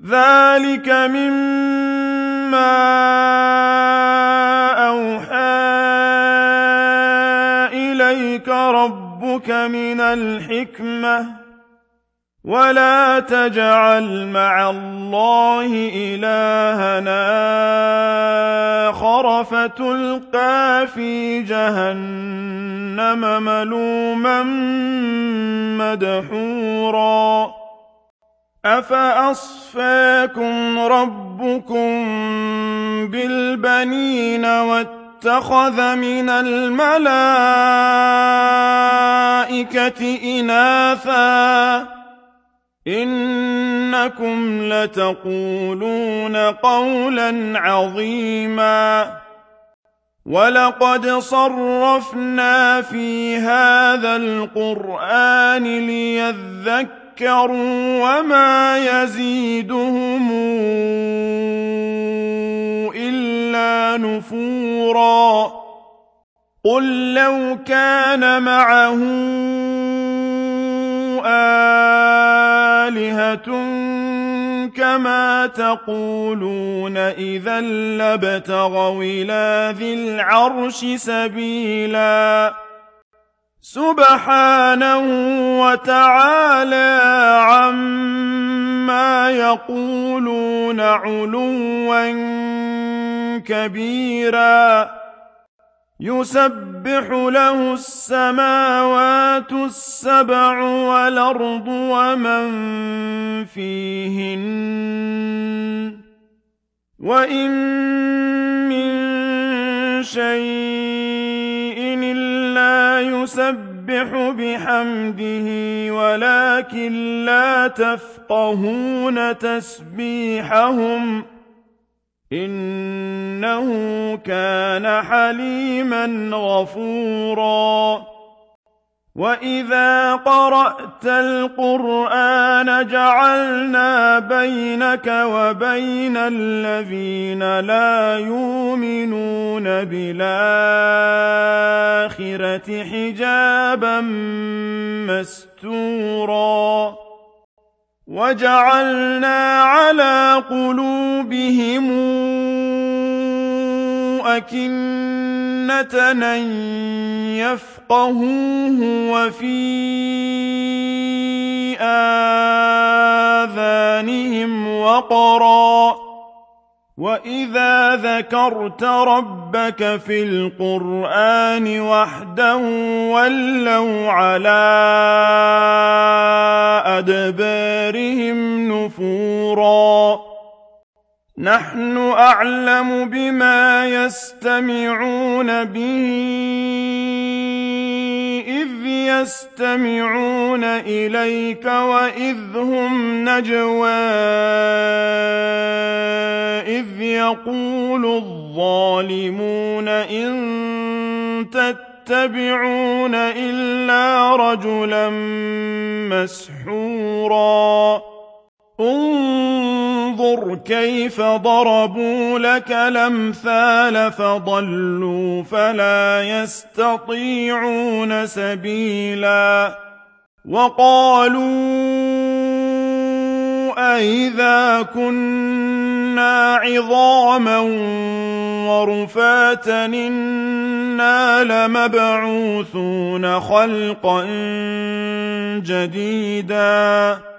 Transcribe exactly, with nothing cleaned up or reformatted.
ذلك مما أوحى إليك ربك من الحكمة ولا تجعل مع الله إلهنا آخر فتلقى في جهنم ملوما مدحورا أفأصفاكم ربكم بالبنين واتخذ من الملائكة إناثا إنكم لتقولون قولا عظيما ولقد صرفنا في هذا القرآن ليذكروا وما يزيدهم إلا نفورا قل لو كان معه آلهة كما تقولون إذا لابتغوا إلى ذي العرش سبيلا سبحانه وتعالى عما يقولون علوا كبيرا يسبح له السماوات السبع والأرض ومن فيهن وإن من شيء إلا يسبح بحمده ولكن لا تفقهون تسبيحهم إنه كان حليما غفورا وإذا قرأت القرآن جعلنا بينك وبين الذين لا يؤمنون بالآخرة حجابا مستورا وجعلنا على قلوبهم أكنة أن يفقهوه وفي آذانهم وقرا وإذا ذكرت ربك في القرآن وحده ولوا على أدبارهم نفورا نحن أعلم بما يستمعون به إذ يستمعون إليك وإذ هم نجوى إذ يقول الظالمون إن تتبعون إلا رجلا مسحورا انظر كيف ضربوا لك الأمثال فضلوا فلا يستطيعون سبيلا وقالوا أئذا كنا عظاما ورفاتا إنا لمبعوثون خلقا جديدا